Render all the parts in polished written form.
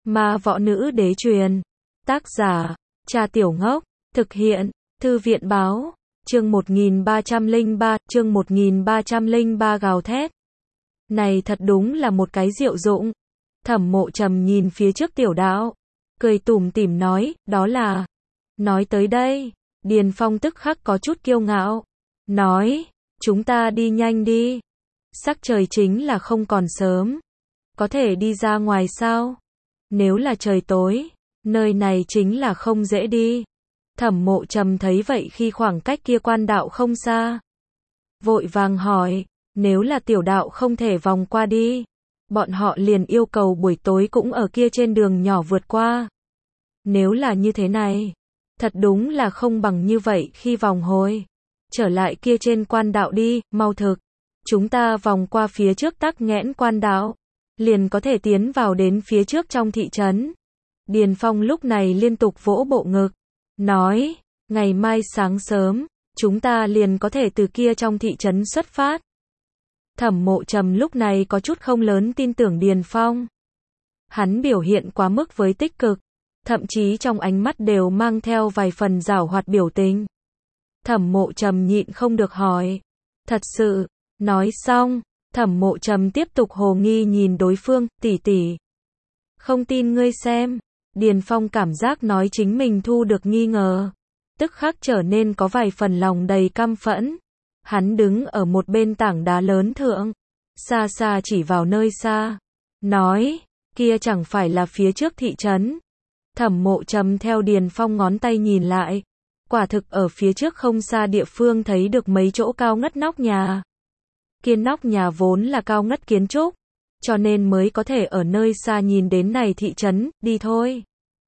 Ma võ nữ đế truyền. Tác giả, Cha Tiểu Ngốc. Thực hiện, Thư viện báo. Chương 1303, gào thét. Này thật đúng là một cái diệu dụng. Thẩm Mộ Trầm nhìn phía trước tiểu đạo, cười tủm tỉm nói, đó là. Nói tới đây, Điền Phong tức khắc có chút kiêu ngạo. Nói, chúng ta đi nhanh đi. Sắc trời chính là không còn sớm. Có thể đi ra ngoài sao? Nếu là trời tối, nơi này chính là không dễ đi. Thẩm Mộ Trầm thấy vậy khi khoảng cách kia quan đạo không xa. Vội vàng hỏi, nếu là tiểu đạo không thể vòng qua đi, bọn họ liền yêu cầu buổi tối cũng ở kia trên đường nhỏ vượt qua. Nếu là như thế này, thật đúng là không bằng như vậy khi vòng hồi. Trở lại kia trên quan đạo đi, mau thực. Chúng ta vòng qua phía trước tắc nghẽn quan đạo, liền có thể tiến vào đến phía trước trong thị trấn. Điền Phong lúc này liên tục vỗ bộ ngực, nói, ngày mai sáng sớm, chúng ta liền có thể từ kia trong thị trấn xuất phát. Thẩm Mộ Trầm lúc này có chút không lớn tin tưởng Điền Phong. Hắn biểu hiện quá mức với tích cực, thậm chí trong ánh mắt đều mang theo vài phần giảo hoạt biểu tình. Thẩm Mộ Trầm nhịn không được hỏi, thật sự. Nói xong, Thẩm Mộ Trầm tiếp tục hồ nghi nhìn đối phương, tỷ tỷ. Không tin ngươi xem. Điền Phong cảm giác nói chính mình thu được nghi ngờ, tức khắc trở nên có vài phần lòng đầy căm phẫn. Hắn đứng ở một bên tảng đá lớn thượng, xa xa chỉ vào nơi xa, nói, kia chẳng phải là phía trước thị trấn. Thẩm Mộ Trầm theo Điền Phong ngón tay nhìn lại, quả thực ở phía trước không xa địa phương thấy được mấy chỗ cao ngất nóc nhà. Kia nóc nhà vốn là cao ngất kiến trúc, cho nên mới có thể ở nơi xa nhìn đến này thị trấn, đi thôi.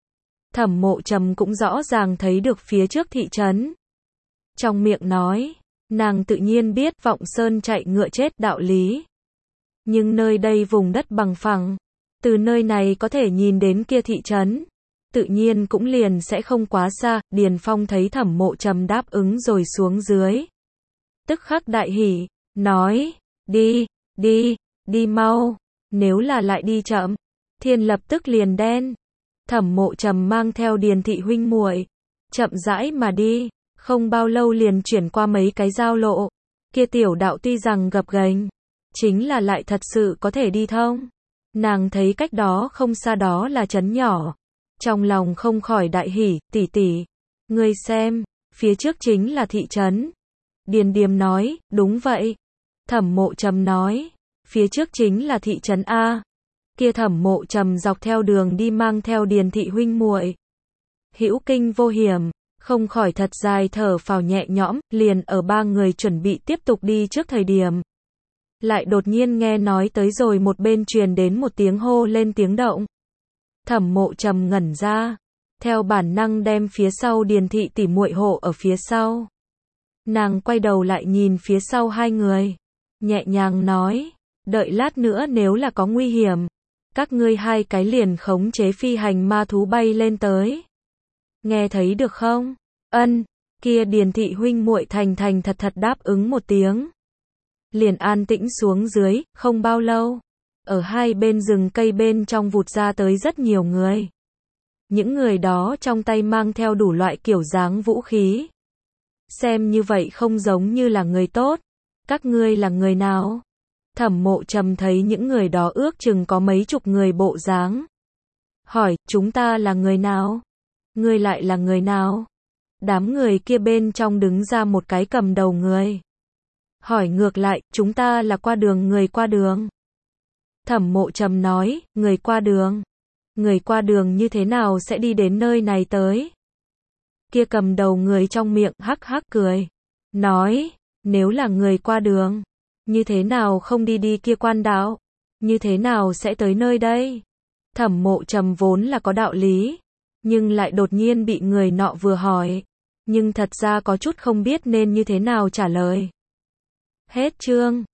Thẩm Mộ Trầm cũng rõ ràng thấy được phía trước thị trấn. Trong miệng nói, nàng tự nhiên biết Vọng Sơn chạy ngựa chết đạo lý. Nhưng nơi đây vùng đất bằng phẳng, từ nơi này có thể nhìn đến kia thị trấn, tự nhiên cũng liền sẽ không quá xa. Điền Phong thấy Thẩm Mộ Trầm đáp ứng rồi xuống dưới, tức khắc đại hỉ, nói, đi mau, nếu là lại đi chậm, thiên lập tức liền đen. Thẩm Mộ Trầm mang theo Điền thị huynh muội, chậm rãi mà đi, không bao lâu liền chuyển qua mấy cái giao lộ. Kia tiểu đạo tuy rằng gập ghềnh, chính là lại thật sự có thể đi thông. Nàng thấy cách đó không xa đó là trấn nhỏ, trong lòng không khỏi đại hỉ, tỷ tỷ, ngươi xem, phía trước chính là thị trấn. Điền Điềm nói, đúng vậy. Thẩm Mộ Trầm nói, phía trước chính là thị trấn A. Kia Thẩm Mộ Trầm dọc theo đường đi mang theo Điền thị huynh muội, hữu kinh vô hiểm, không khỏi thật dài thở phào nhẹ nhõm. Liền ở ba người chuẩn bị tiếp tục đi trước thời điểm, lại đột nhiên nghe nói tới rồi một bên truyền đến một tiếng hô lên tiếng động. Thẩm Mộ Trầm ngẩn ra, theo bản năng đem phía sau Điền thị tỉ muội hộ ở phía sau. Nàng quay đầu lại nhìn phía sau hai người, nhẹ nhàng nói, đợi lát nữa nếu là có nguy hiểm, các ngươi hai cái liền khống chế phi hành ma thú bay lên tới. Nghe thấy được không? Ân. Kia Điền thị huynh muội thành thành thật thật đáp ứng một tiếng, liền an tĩnh xuống dưới. Không bao lâu, ở hai bên rừng cây bên trong vụt ra tới rất nhiều người. Những người đó trong tay mang theo đủ loại kiểu dáng vũ khí, xem như vậy không giống như là người tốt. Các ngươi là người nào? Thẩm Mộ Trầm thấy những người đó ước chừng có mấy chục người bộ dáng, hỏi, chúng ta là người nào? Ngươi lại là người nào? Đám người kia bên trong đứng ra một cái cầm đầu người, hỏi ngược lại, chúng ta là qua đường, người qua đường. Thẩm Mộ Trầm nói, người qua đường? Người qua đường như thế nào sẽ đi đến nơi này tới? Kia cầm đầu người trong miệng hắc hắc cười, nói, nếu là người qua đường, như thế nào không đi kia quan đạo? Như thế nào sẽ tới nơi đây? Thẩm Mộ Trầm vốn là có đạo lý, nhưng lại đột nhiên bị người nọ vừa hỏi, nhưng thật ra có chút không biết nên như thế nào trả lời. Hết chương.